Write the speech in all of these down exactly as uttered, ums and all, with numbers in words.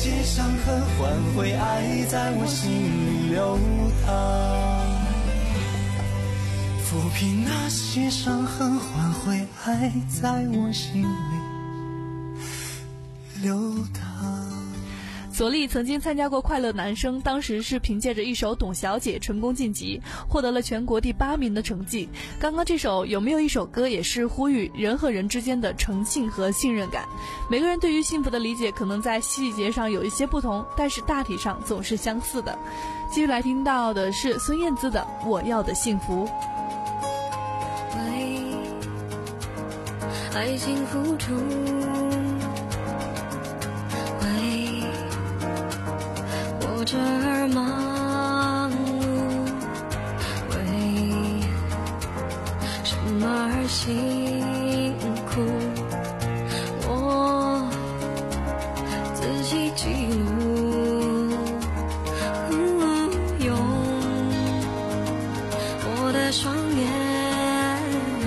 些伤痕换回爱在我心里流淌，抚平那些伤痕换回爱在我心里流淌。 左立曾经参加过快乐男声，当时是凭借着一首董小姐成功晋级，获得了全国第八名的成绩。刚刚这首有没有一首歌也是呼吁人和人之间的诚信和信任感？每个人对于幸福的理解可能在细节上有一些不同，但是大体上总是相似的。继续来听到的是孙燕姿的《我要的幸福》。 为爱情付出，我这儿忙碌，为什么而辛苦？我自己记录，用我的双眼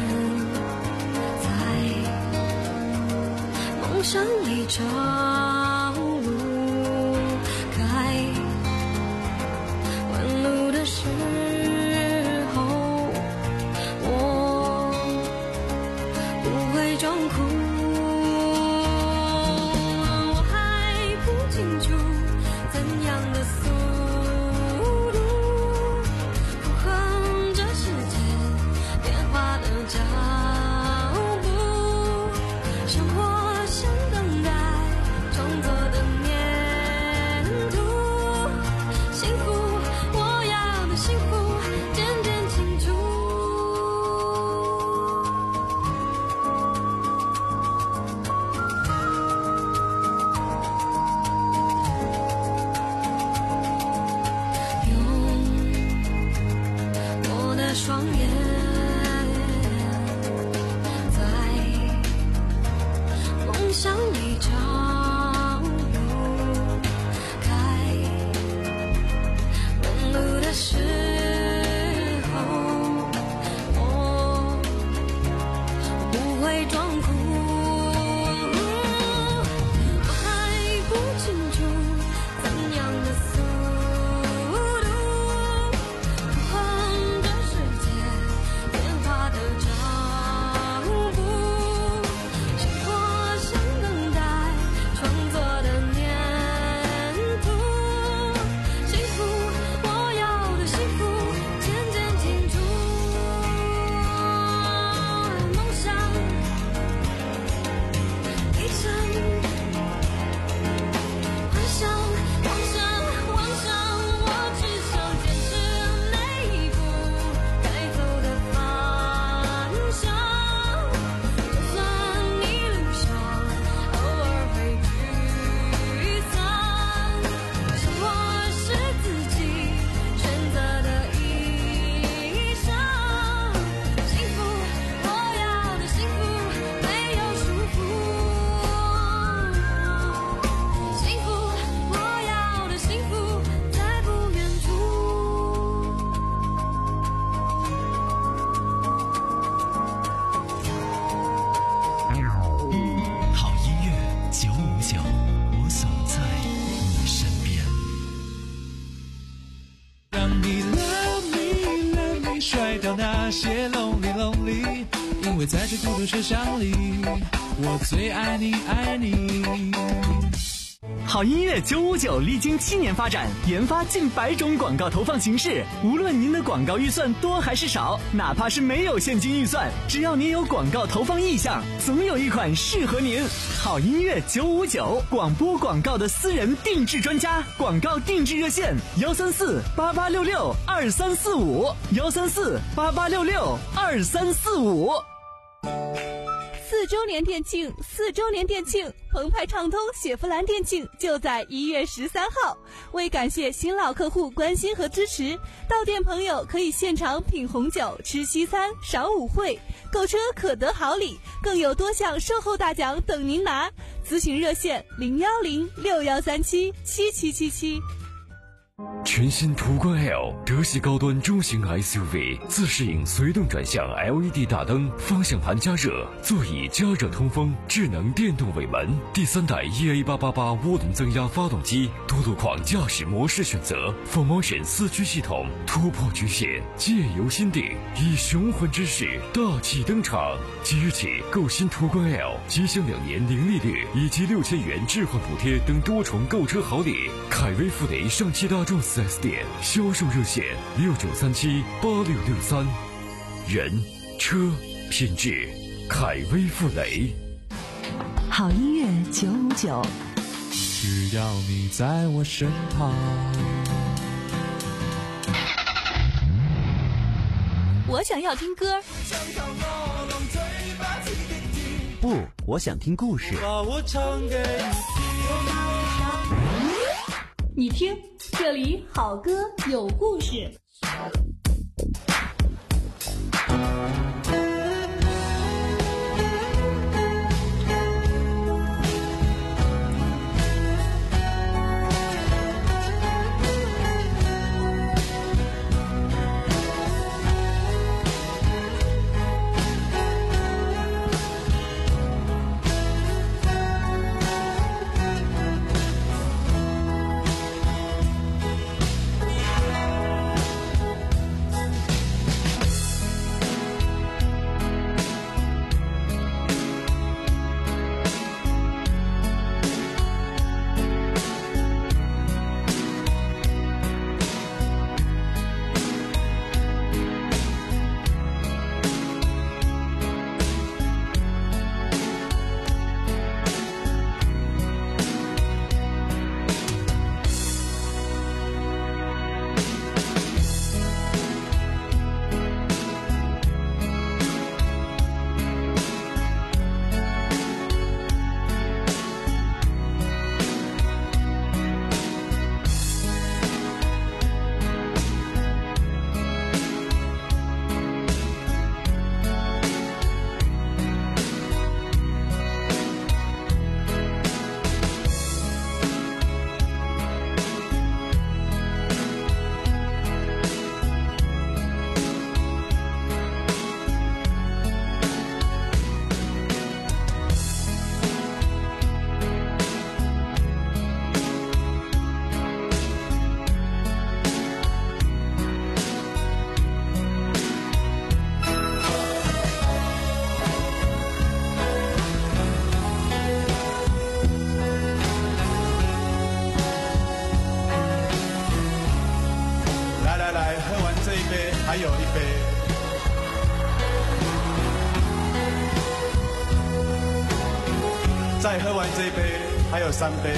在梦想里找路。弯路的时候，我不会装哭，我还不清楚怎样的速度符合这世界变化的脚步，生活像等待创作的粘土，幸福我要的幸福渐渐清楚。用我的双眼在梦想里找路，开路的时候，我不会装哭，我还不清楚怎样的速度符合这世界变化的脚步，生活像等待创作的粘土，幸福我要的幸福渐渐清楚，梦想一生幻想，妄想，妄想，我只想坚持每一步该走的方向，就算一路上偶尔会沮丧，生活是自己选择的衣裳，幸福我要的幸福没有束缚，幸福我要的幸福在不远处。 好音乐九五九，我总在你身边。 让你 love me love me 甩掉那些 lonely lonely， 因为在这孤独车厢里，我最爱你爱你。 好音乐九五九历经七年发展，研发近百种广告投放形式。无论您的广告预算多还是少，哪怕是没有现金预算，只要您有广告投放意向，总有一款适合您。好音乐九五九，广播广告的私人定制专家，广告定制热线幺三四八八六六二三四五幺三四八八六六二三四五。 四周年店庆，四周年店庆，澎湃畅通雪佛兰店庆就在一月十三号。为感谢新老客户关心和支持，到店朋友可以现场品红酒、吃西餐、赏舞会，购车可得好礼，更有多项售后大奖等您拿。咨询热线零幺零六幺三七七七七七。 全新途观 L 德系高端中型 S U V， 自适应随动转向 L E D 大灯，方向盘加热，座椅加热通风，智能电动尾门，第三代 E A 八八八涡轮增压发动机，多路况驾驶模式选择 ，four motion 四驱系统，突破局限，借由心定，以雄浑之势大气登场。即日起购新途观 L， 即享两年零利率以及六千元置换补贴等多重购车好礼。凯威富雷上汽大众四 S 店销售热线六九三七八六六三，人车品质，凯威富雷。 好音乐九五九， 只要你在我身旁。 我想要听歌， 不，我想听故事。 把我唱给你听，这里好歌有故事。 还有一杯。再喝完这一杯，还有三杯。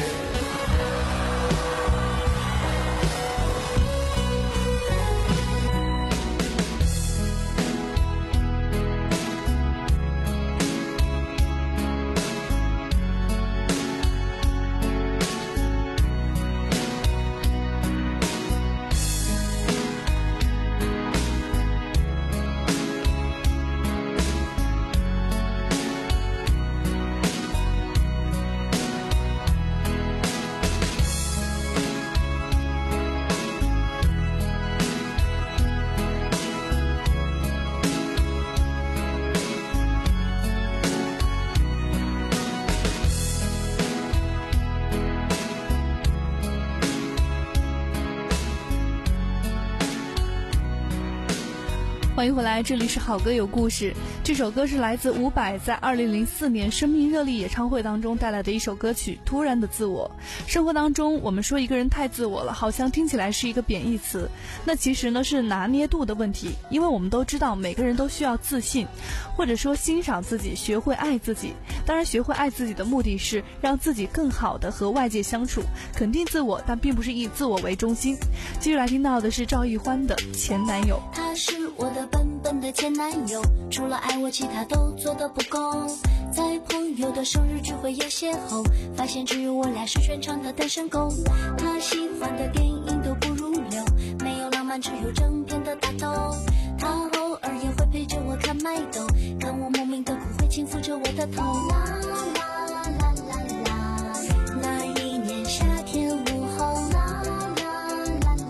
欢迎回来，这里是好歌有故事。这首歌是来自伍佰在二零零四年生命热力演唱会当中带来的一首歌曲《突然的自我》。生活当中我们说一个人太自我了，好像听起来是一个贬义词，那其实呢是拿捏度的问题。因为我们都知道每个人都需要自信，或者说欣赏自己，学会爱自己。当然学会爱自己的目的是让自己更好的和外界相处，肯定自我，但并不是以自我为中心。继续来听到的是赵奕欢的前男友。 他是我的笨笨的前男友，除了爱我其他都做得不够，在朋友的生日聚会也邂逅，发现只有我俩是全场的单身狗。他喜欢的电影都不入流，没有浪漫只有正片的打斗。他偶尔也会陪着我看麦兜，看我莫名的哭会轻抚着我的头。啦啦啦啦啦啦，那一年夏天午后，啦啦啦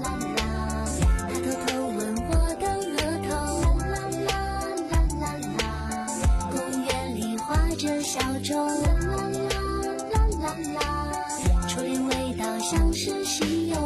像是西游。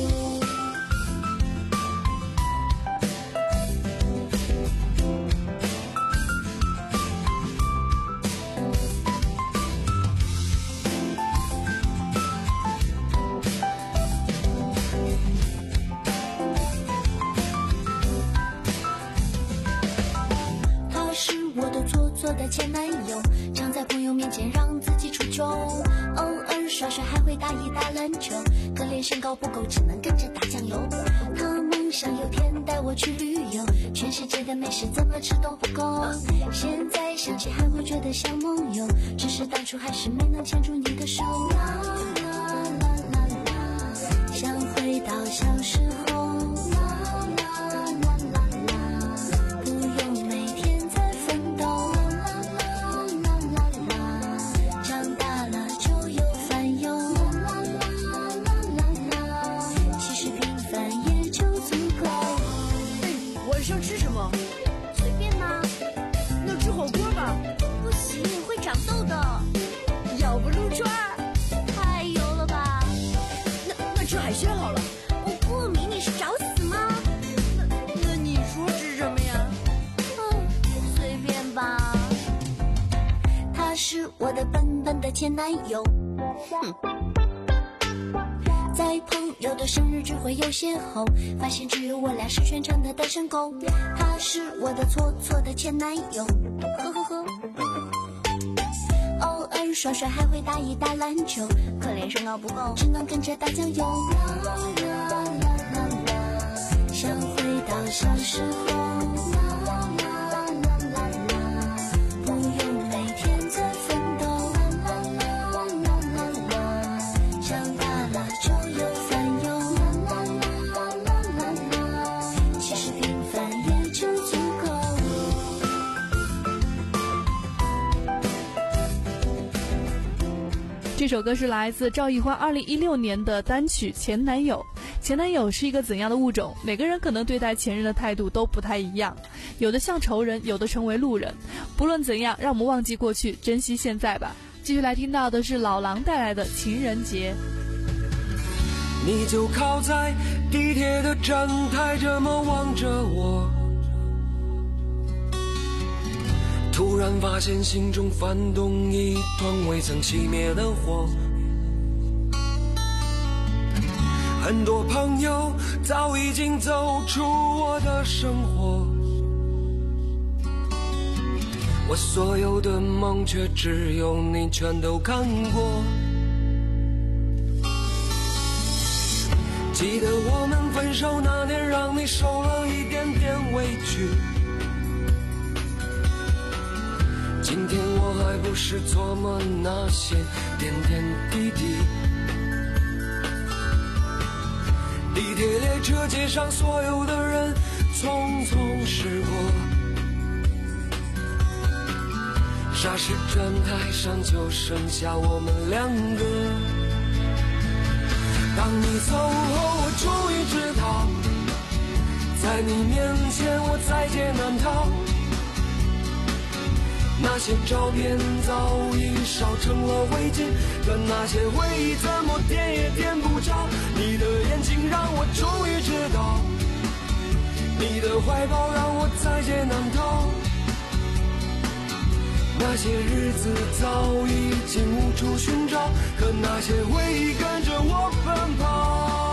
的前男友，常在朋友面前让自己出糗，偶尔耍帅还会打一打篮球，可怜身高不够，只能跟着打酱油。他梦想有天带我去旅游，全世界的美食怎么吃都不够。现在想起还会觉得像梦游，只是当初还是没能牵住你的手。啦啦啦啦啦，想回到小时候。我的笨笨的前男友，哼，在朋友的生日聚会有邂逅，发现只有我俩是全场的单身狗。他是我的错错的前男友，呵呵呵。偶尔耍帅还会打一打篮球，可怜身高不够，只能跟着打酱油。啦啦啦啦啦，想回到小时候。 这首歌是来自赵奕欢二零一六年的单曲《前男友》。前男友是一个怎样的物种？每个人可能对待前任的态度都不太一样，有的像仇人，有的成为路人。不论怎样，让我们忘记过去，珍惜现在吧。继续来听到的是老狼带来的《情人节》。 你就靠在地铁的站台，这么望着我，突然发现心中翻动一团未曾熄灭的火。很多朋友早已经走出我的生活，我所有的梦却只有你全都看过。记得我们分手那年，让你受了一点点委屈，今天我还不是琢磨那些点点滴滴。地铁列车街上所有的人匆匆驶过，霎时站台上就剩下我们两个。当你走后，我终于知道，在你面前我在劫难逃。那些照片早已烧成了灰烬，可那些回忆怎么点也点不着。你的眼睛让我终于知道，你的怀抱让我在劫难逃。那些日子早已经无处寻找，可那些回忆跟着我奔跑。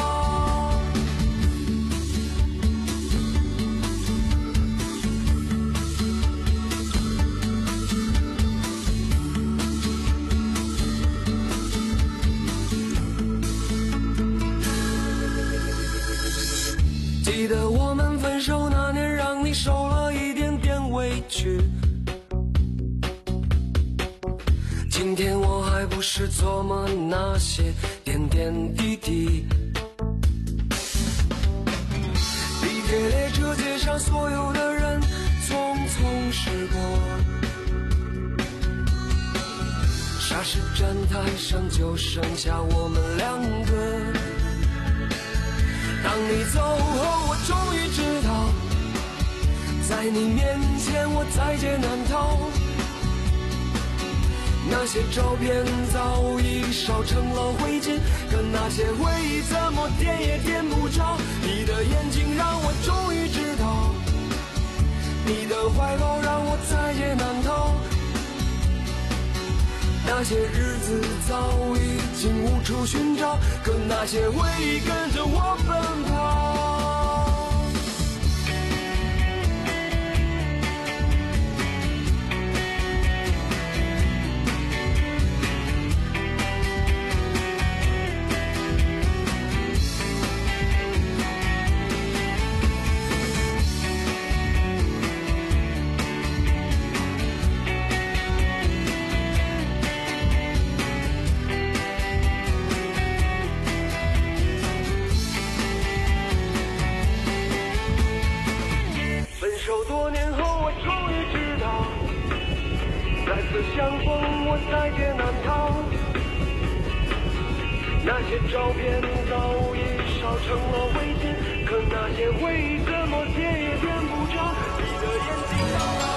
记得我们分手那年，让你受了一点点委屈，今天我还不是琢磨那些点点滴滴。地铁列车街上所有的人匆匆驶过，霎时站台上就剩下我们两个。当你走后，我终于知道，在你面前我在劫难逃。 那些照片早已烧成了灰烬，可那些回忆怎么点也点不着。你的眼睛让我终于知道，你的怀抱让我在劫难逃。那些日子早已经无处寻找，可那些回忆跟着我奔跑。多年后我终于知道，再次相逢我在劫难逃。那些照片早已烧成了灰烬，可那些回忆怎么点也点不着。你的眼睛让我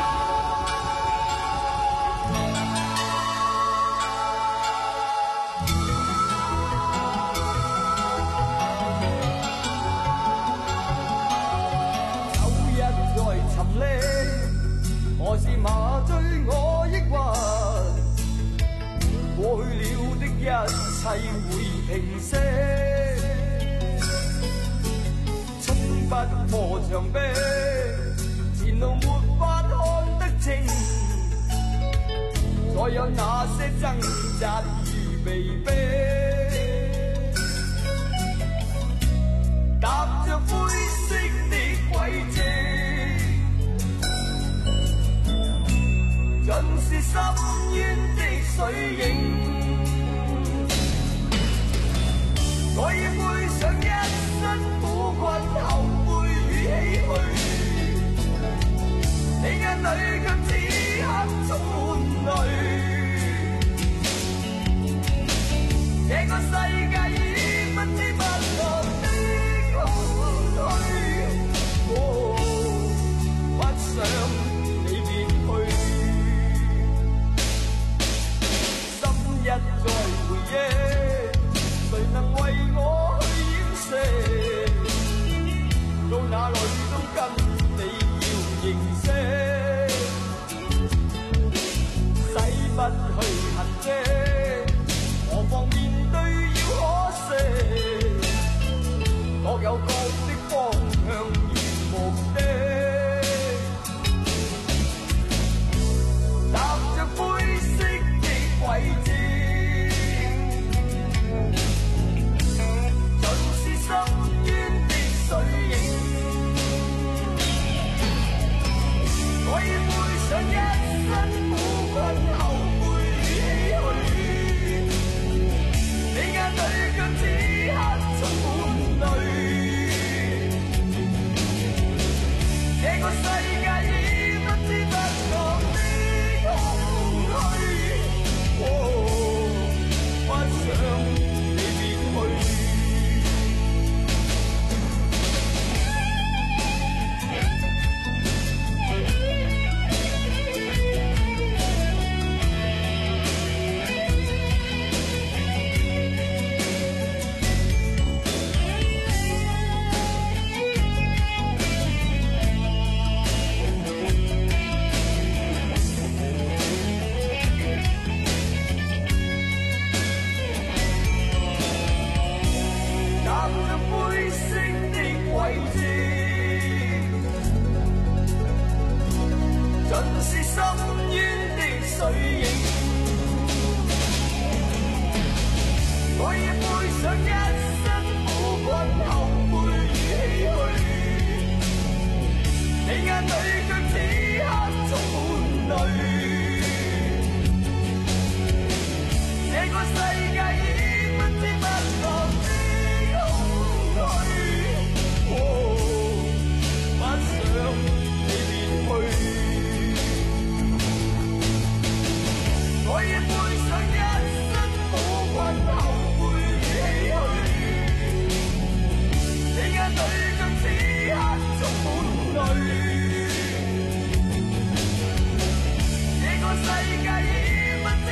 何時麻醉我抑鬱？過去了的一切會平息，衝不破牆壁，前路沒法看得清，再有那些掙扎與被逼，踏着灰色的軌跡。盡是深淵的水影，我已背上一身苦困、後悔與唏噓，你眼裏卻此刻充滿淚。這個世界已不知不覺的空虛，哦，不想一再回憶，誰能為我去掩飾？到哪裏都跟你要認識，洗不去痕跡，何況面對要可惜，各有各的方向與目的，踏着灰色的軌跡。深淵的水影，我已背上一身苦困、後悔與唏噓，你眼裏卻此刻充滿淚。這個世界已不知不覺的空虛，哦，不想你別去。世界已不知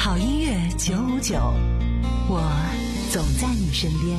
好音乐九五九，我总在你身边。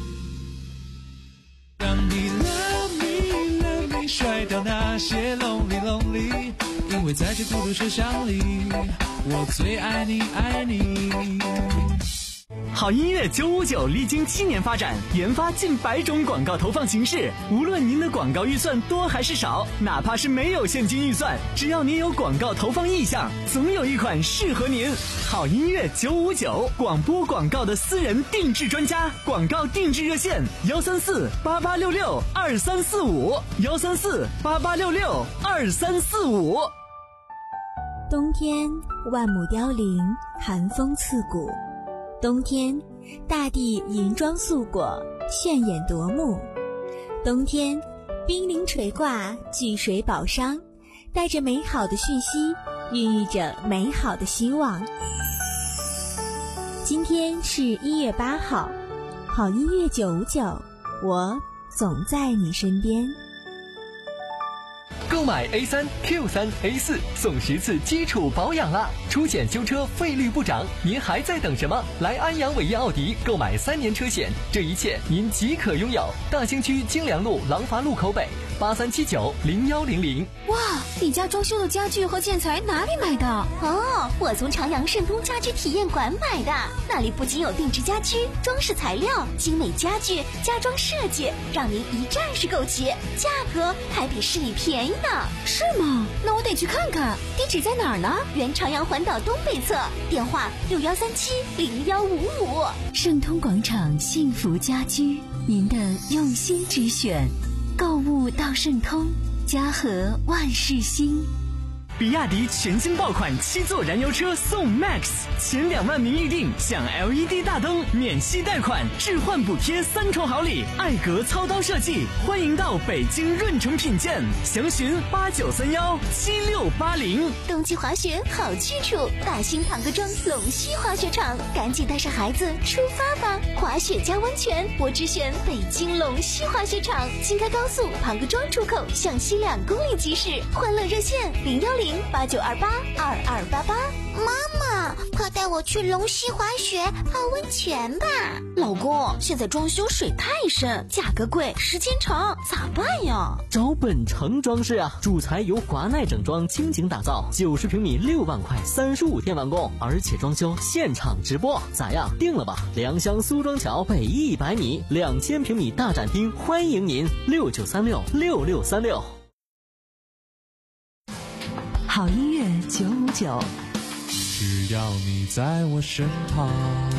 让你 love me love me 甩掉那些 lonely lonely， 因为在这孤独车厢里，我最爱你爱你。 好音乐九五九历经七年发展，研发近百种广告投放形式。无论您的广告预算多还是少，哪怕是没有现金预算，只要您有广告投放意向，总有一款适合您。好音乐九五九，广播广告的私人定制专家，广告定制热线：幺三四八八六六二三四五，幺三四八八六六二三四五。 冬天万亩凋零，寒风刺骨。冬天，大地银装素裹，炫眼夺目。冬天，冰凌垂挂，巨水宝商，带着美好的讯息，孕育着美好的希望。今天是一月八号，好音乐九五九，我总在你身边。 购买 A 三 Q 三 A 四送十次基础保养啦！出险修车费率不涨，您还在等什么？来安阳伟业奥迪购买三年车险，这一切您即可拥有。大兴区京良路廊坊路口北八三七九零幺零零。 哇，你家装修的家具和建材哪里买的？ 哦，我从长阳盛通家居体验馆买的，那里不仅有定制家居、装饰材料、精美家具、家装设计，让您一站式购齐，价格还比市里便宜呢。 是吗？那我得去看看。地址在哪儿呢？ 原长阳环岛东北侧，电话六幺三七零幺五五。 盛通广场幸福家居，您的用心之选。购物到盛通，家和万事兴。 比亚迪全新爆款七座燃油车送 Max， 前两万名预定享 L E D 大灯、免息贷款、置换补贴三重好礼，艾格操刀设计，欢迎到北京润城品鉴，详询八九三幺七六八零。 冬季滑雪好去处，大兴庞各庄龙溪滑雪场，赶紧带上孩子出发吧！滑雪加温泉，我只选北京龙溪滑雪场，新开高速庞各庄出口向西两公里即驶，欢乐热线零幺零八九二八二二八八。 妈妈，快带我去龙溪滑雪泡温泉吧！ 老公，现在装修水太深，价格贵，时间长，咋办呀？ 找本城装饰啊，主材由华奈整装倾情打造，九十平米六万块，三十五天完工，而且装修现场直播，咋样？定了吧？良乡苏庄桥北一百米，两千平米大展厅，欢迎您六九三六六六三六。 好音乐九五九， 只要你在我身旁。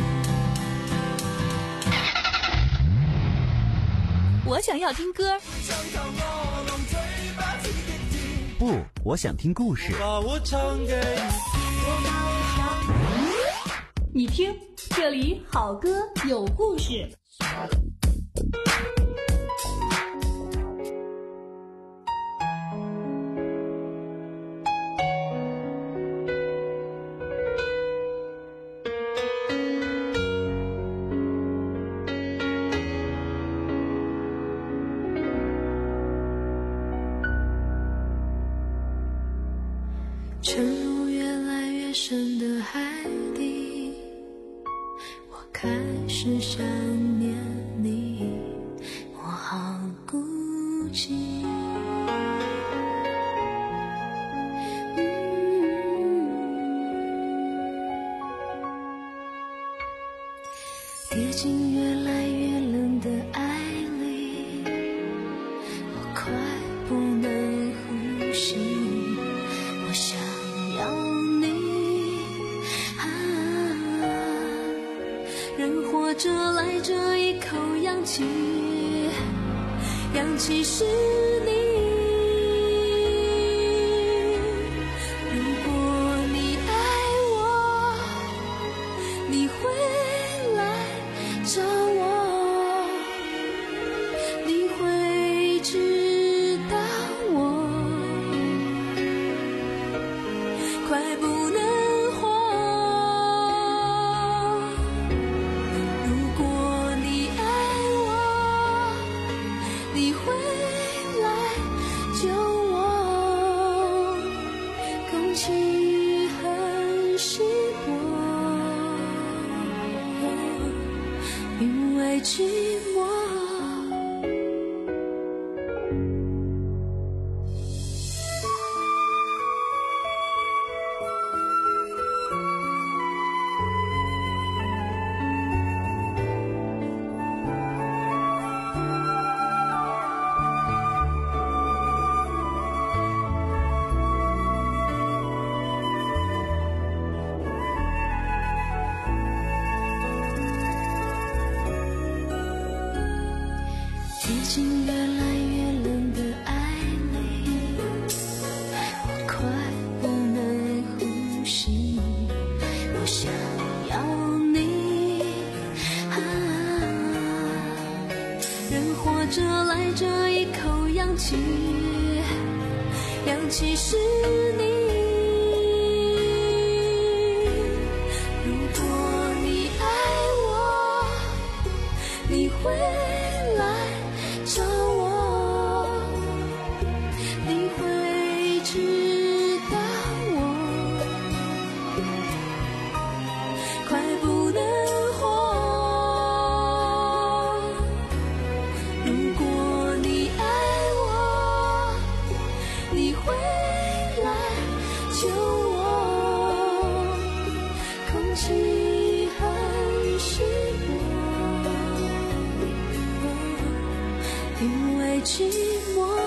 我想要听歌， 不，我想听故事。 把我唱给你听，这里好歌有故事。 沉入越来越深的海底，我开始想念你，我好孤寂。跌进越来越冷的爱里，我快不能呼吸。我想要你啊，人活着来这一口氧气，氧气是你。如果你爱我，你会来找我，你会知道我快不能活。如果你爱我，你会来救我。空气很稀薄， 为寂寞。 已经越来越冷的爱你，我快不能呼吸，我想要你啊，人活着来这一口氧气，氧气是你。如果你爱我，你会来找我，你会知道我快不能活。如果你爱我，你会来救我，空气很稀薄，因为寂寞。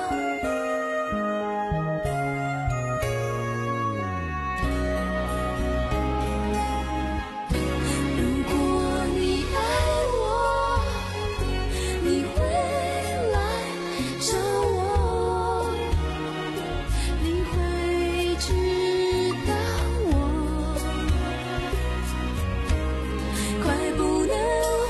如果你爱我，你会来找我，你会知道我快不能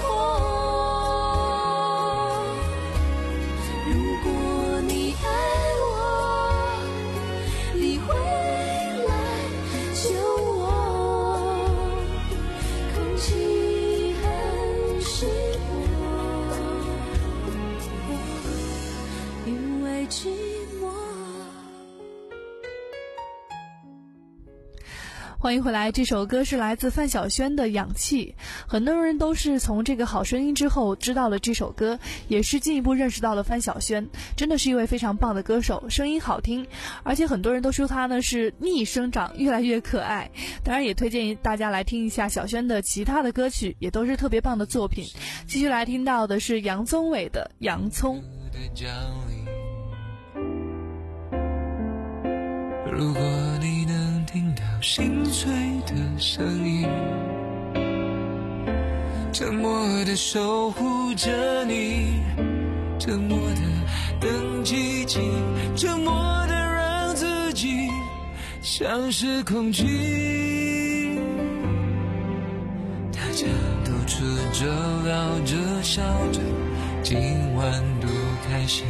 活。如果你爱我，你会来救我，空气很稀薄，因为寂寞。 欢迎回来，这首歌是来自范晓萱的《氧气》。很多人都是从这个好声音之后知道了这首歌，也是进一步认识到了范晓萱，真的是一位非常棒的歌手，声音好听，而且很多人都说她呢是逆生长，越来越可爱。当然也推荐大家来听一下晓萱的其他的歌曲，也都是特别棒的作品。继续来听到的是杨宗纬的《洋葱》。 如果你能听到心碎的声音，沉默地守护着你，沉默地等奇迹，沉默地让自己像是空气。大家都吃着聊着笑着，今晚多开心，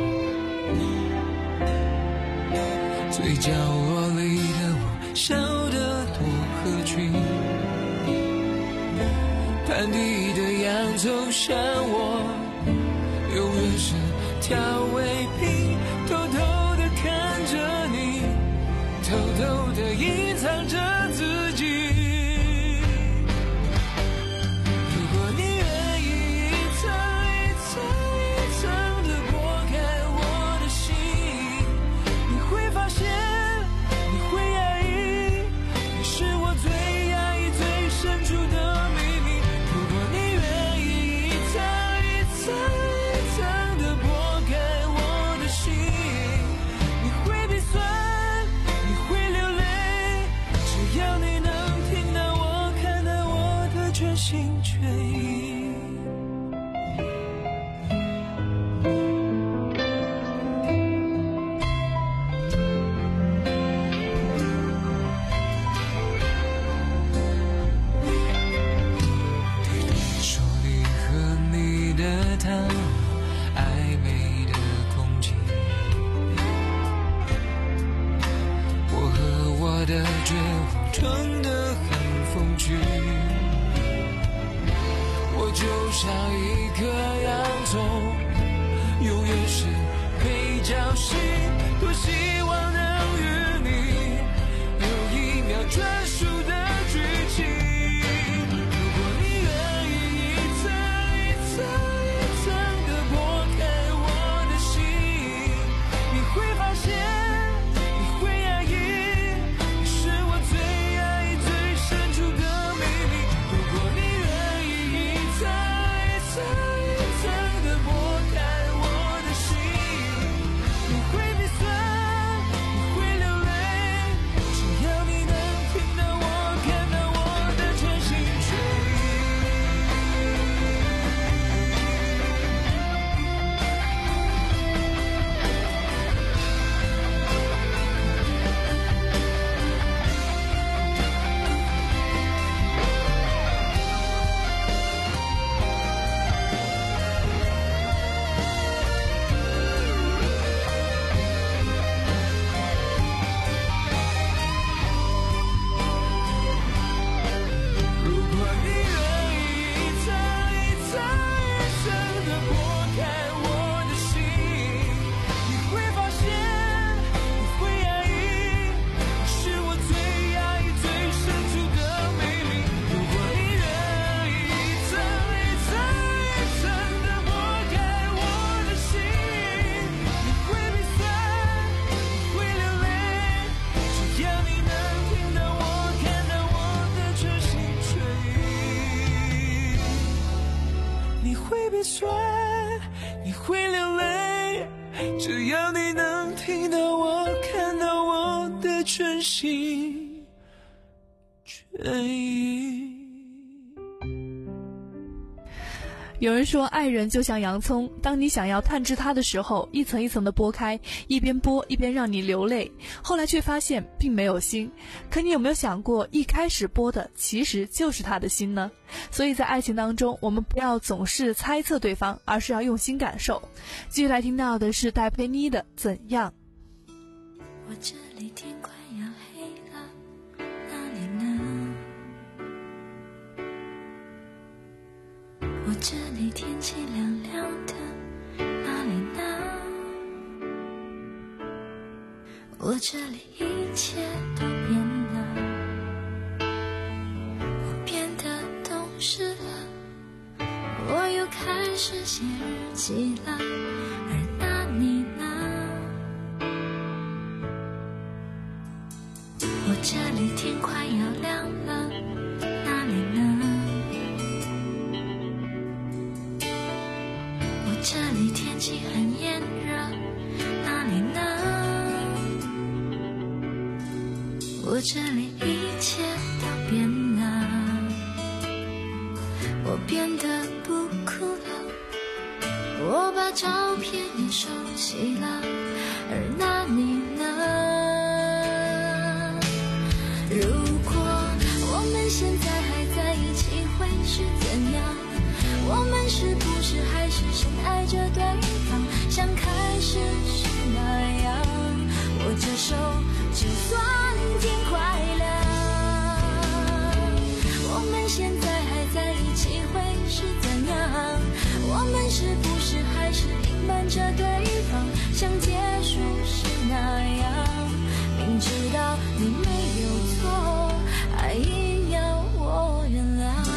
嘴角落里的我笑得多合群，盘底的洋葱像我永远是调味品，偷偷地看着你，偷偷地隐藏着自己。如果你愿意一层一层一层地剥开我的心，你会发现你会压抑，你是我最压抑最深处的秘密。如果你愿意一层一层一层地剥开我的心，你会鼻酸，你会流泪，只要你能听到我，看到我的全心全意。说你和你的他，暧昧的空气，我和我的绝望装得很风趣，我就像一颗洋葱，永远是配角戏，多希望能与你有一秒专属的剧情。如果你愿意一层一酸，你会流泪，只要你能听到我，看到我的全心全意。 有人说爱人就像洋葱，当你想要探知它的时候，一层一层的剥开，一边剥一边让你流泪，后来却发现并没有心。可你有没有想过，一开始剥的其实就是他的心呢？所以在爱情当中，我们不要总是猜测对方，而是要用心感受。继续来听到的是戴佩妮的《怎样》。 我这里天快要黑了，哪里呢？我这里天气凉凉的，哪里呢？我这里一切都变了，我变得懂事了，我又开始写日记了，而那你呢？我这里天快要亮了，哪里呢？我这里天气很炎热，哪里呢？我这里一切都变了，我变得不哭了，我把照片也收起了，而那你呢？如果我们现在还在一起会是怎样？我们是不是还是深爱着对方，像开始时那样？握着手就算天快亮。我们现在还在一起会是怎样？我们是不是还是隐瞒着对方，像结束时那样？明知道你没有错，还硬要我原谅。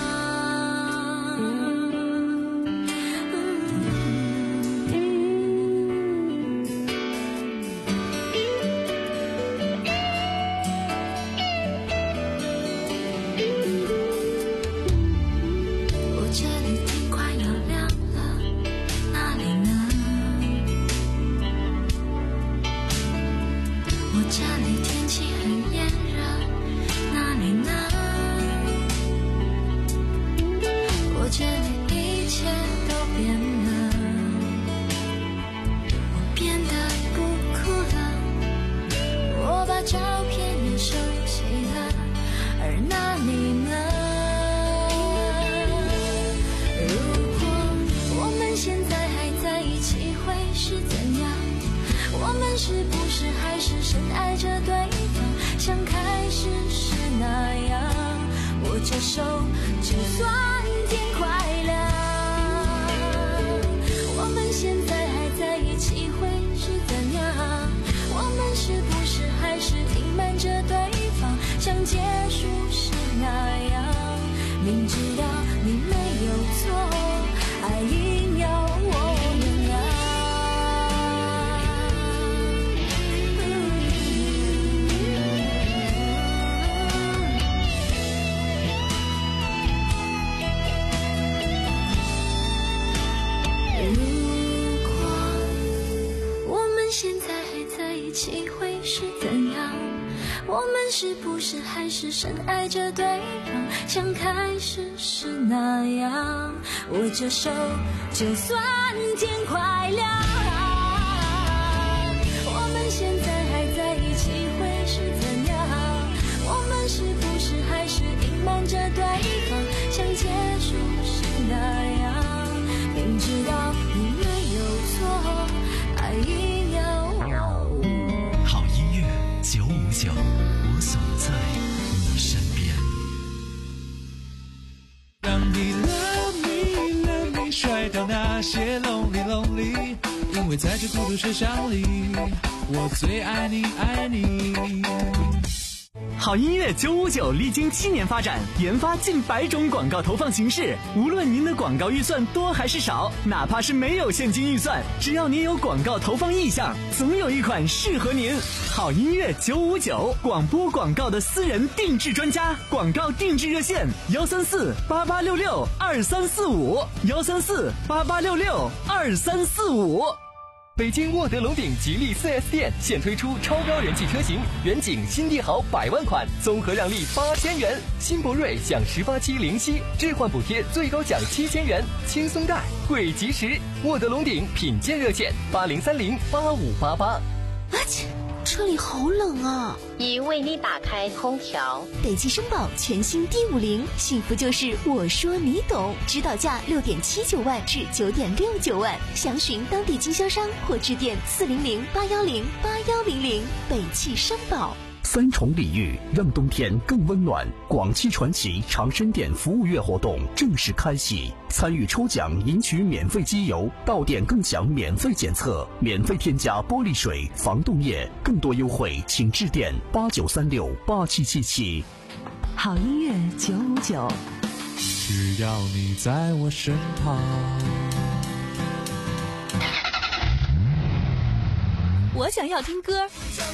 我这里天快要亮了，哪里呢？我这里天气很炎热，哪里呢？我这里一切都变了，我变得不哭了，我把照片也收起了，而那你呢？如果我们现在还在一起会是怎样？我们是不是还是深爱着对方，像开始时那样？握着手就算天快亮。我们现在还在一起会是怎样？我们是不是还是隐瞒着对方，像结束时那样？明知道你没有错，还硬要我原谅。如果我们现在还在一起会是怎样？我们是不是还是深爱着对方，像开始时那样？握着手就算天快亮。我们现在还在一起会是怎样？我们是不是还是隐瞒着对方，像结束时那样？明知道你没有错，还硬要我。 好音乐九五九，我总在你身边。 让你 love me love me 甩掉那些 lonely lonely， 因为在这孤独车厢里，我最爱你爱你。 好音乐九五九历经七年发展，研发近百种广告投放形式。无论您的广告预算多还是少，哪怕是没有现金预算，只要您有广告投放意向，总有一款适合您。好音乐九五九，广播广告的私人定制专家，广告定制热线：幺三四八八六六二三四五，幺三四八八六六二三四五。 北京沃德龙鼎吉利 四 S 店现推出超高人气车型远景新帝豪百万款，综合让利八千元，新博瑞享十八期零息置换补贴，最高享七千元，轻松贷贵及时。沃德龙鼎品鉴热线：八零三零八五八八。 啊切！车里好冷啊！ 已为你打开空调。 北汽绅宝全新 D 五零，幸福就是我说你懂。指导价六点七九万至九点六九万，详询当地经销商或致电四零零八幺零八幺零零。北汽绅宝。 三重礼遇，让冬天更温暖。广汽传祺长生店服务月活动正式开启，参与抽奖赢取免费机油，到店更享免费检测，免费添加玻璃水、防冻液。更多优惠请致电八九三六八七七七。 好音乐九五九， 只要你在我身旁。 我想要听歌。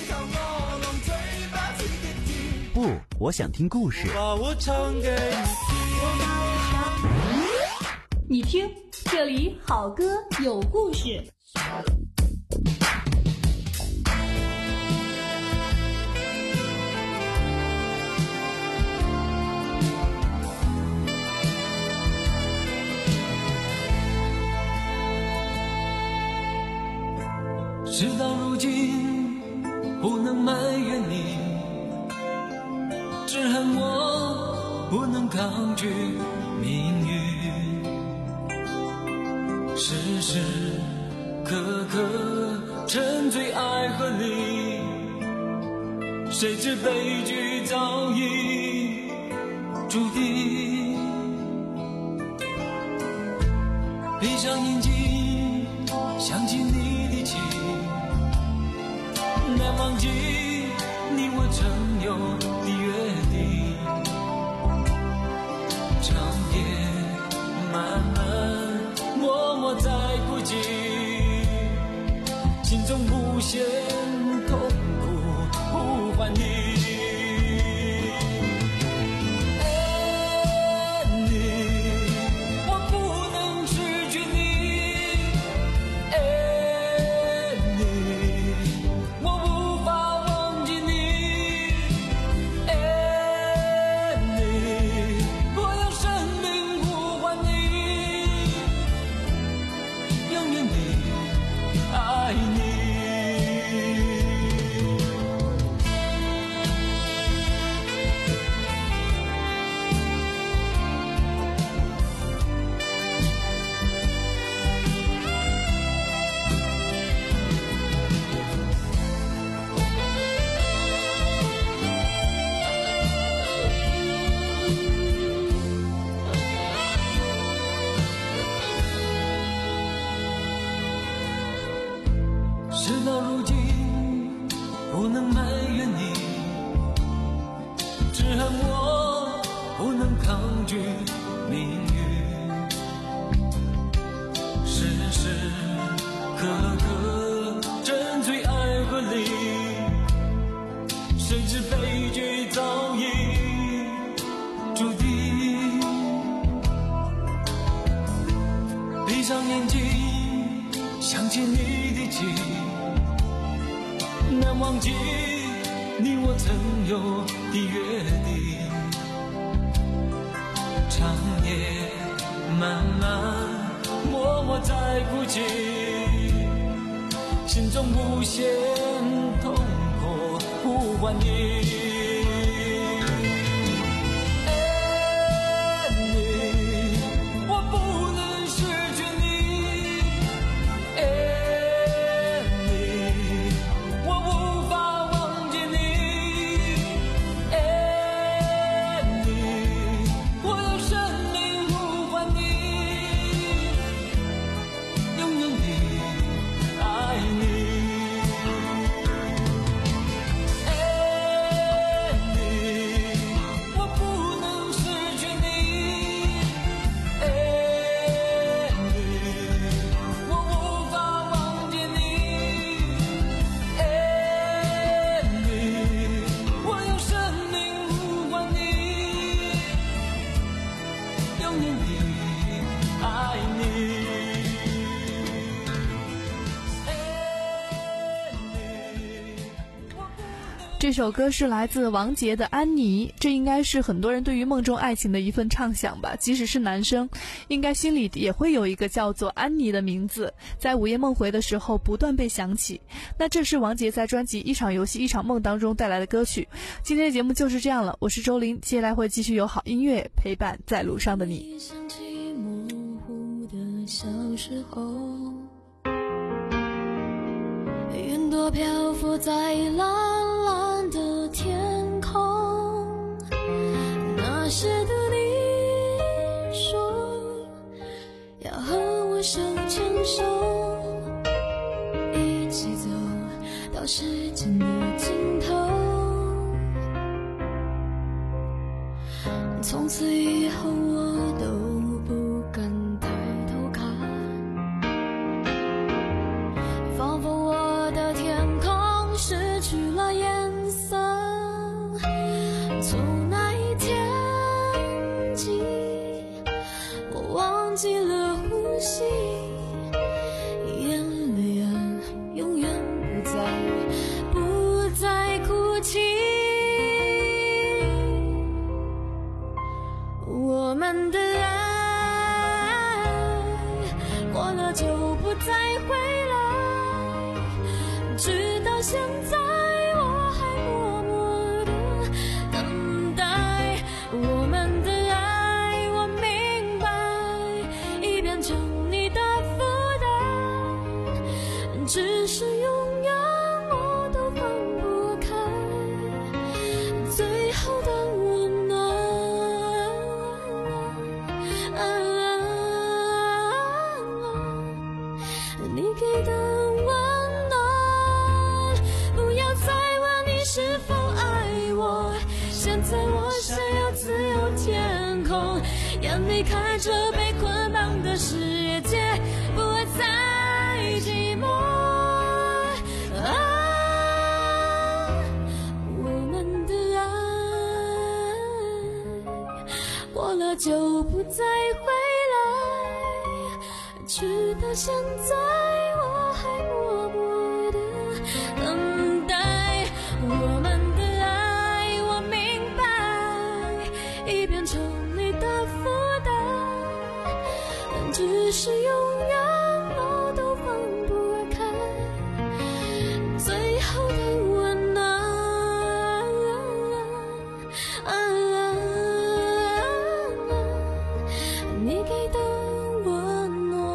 不，我想听故事。 把我唱给你听，这里好歌有故事。 事到如今，不能埋怨你，只恨我不能抗拒命运，时时刻刻沉醉爱河里，谁知悲剧早已注定。闭上眼睛，想起你的情，难忘记你我曾有的约定，长夜漫漫，默默在孤寂，心中无限痛苦呼唤你。事到如今，不能埋怨你，只恨我不能抗拒命运，时时刻刻沉醉爱河里，谁知悲剧早已注定。闭上眼睛，想起你的情，难忘记你我曾有的约定，长夜漫漫，默默在孤寂，心中无限痛苦呼唤你。 永远地爱你。 这首歌是来自王杰的《安妮》，这应该是很多人对于梦中爱情的一份畅想吧。即使是男生，应该心里也会有一个叫做安妮的名字，在午夜梦回的时候不断被想起。那这是王杰在专辑《一场游戏一场梦》当中带来的歌曲。今天的节目就是这样了，我是周林，接下来会继续有好音乐陪伴在路上的你。 想起模糊的小时候，云朵漂浮在蓝蓝的天空，那时的你说要和我手牵手，一起走到时间的尽头，从此以后我都不敢抬头看，仿佛我的天空失去了颜色，从那一天起我忘记了呼吸，眼泪啊永远不再不再哭泣，我们的爱过了就不再回来，直到现在我还默默地等待，我们的爱我明白已变成你的负担，只是永远我都放不开最后的温暖，你给的温暖，不要再问你是否爱我，现在我想要自由天空，眼离开这被捆绑的世界，不会再寂寞，啊，我们的爱过了就不再回来，直到现在我还默默地等待，我们的爱我明白已变成你的负担，只是永远我都放不开最后的温暖，你给的温暖。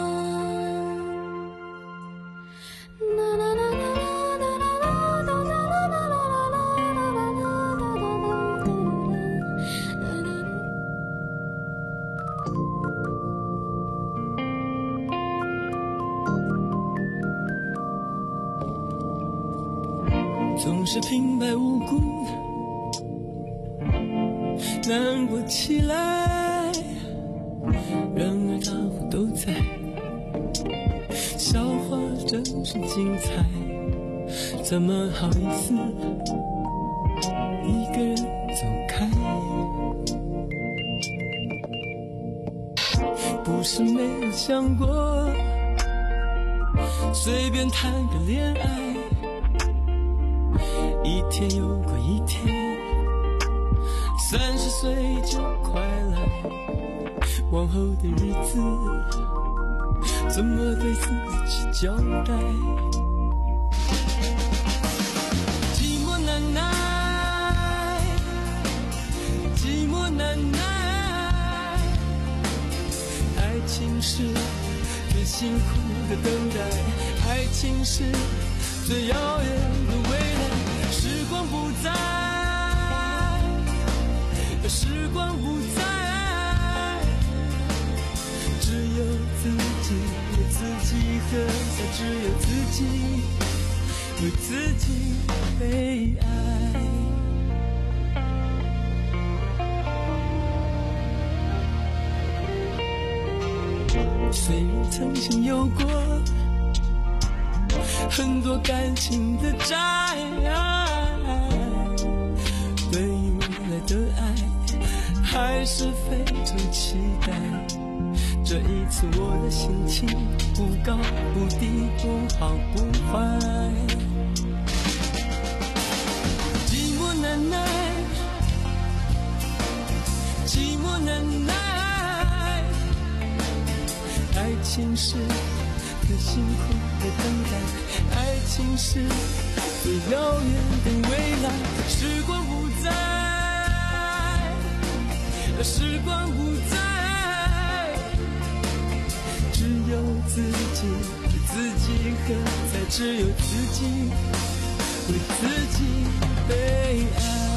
总是平白无故难过起来，然而大伙都在，笑话真是精彩，怎么好意思一个人走开？不是没有想过随便谈个恋爱，一天又过一天，三十岁就快来，往后的日子怎么对自己交代？寂寞难耐，寂寞难耐，爱情是最辛苦的等待，爱情是最遥远的未来。时光不在，时光不在，只有自己为自己喝下，只有自己为自己被爱。虽然曾经有过很多感情的债，对于未来的爱还是非常期待。这一次我的心情不高不低，不好不坏，寂寞难耐，寂寞难耐。爱情是最辛苦的等待，爱情是最遥远的未来。时光不再，时光不再，只有自己，自己和才只有自己为自己被爱。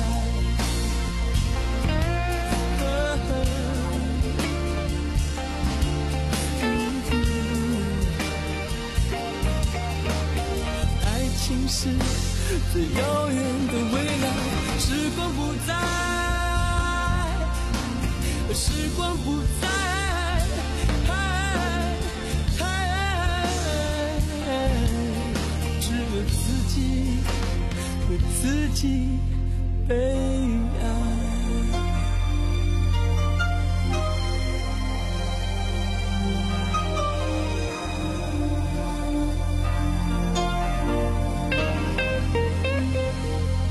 是最遥远的未来，时光不再，时光不再，只有自己为自己被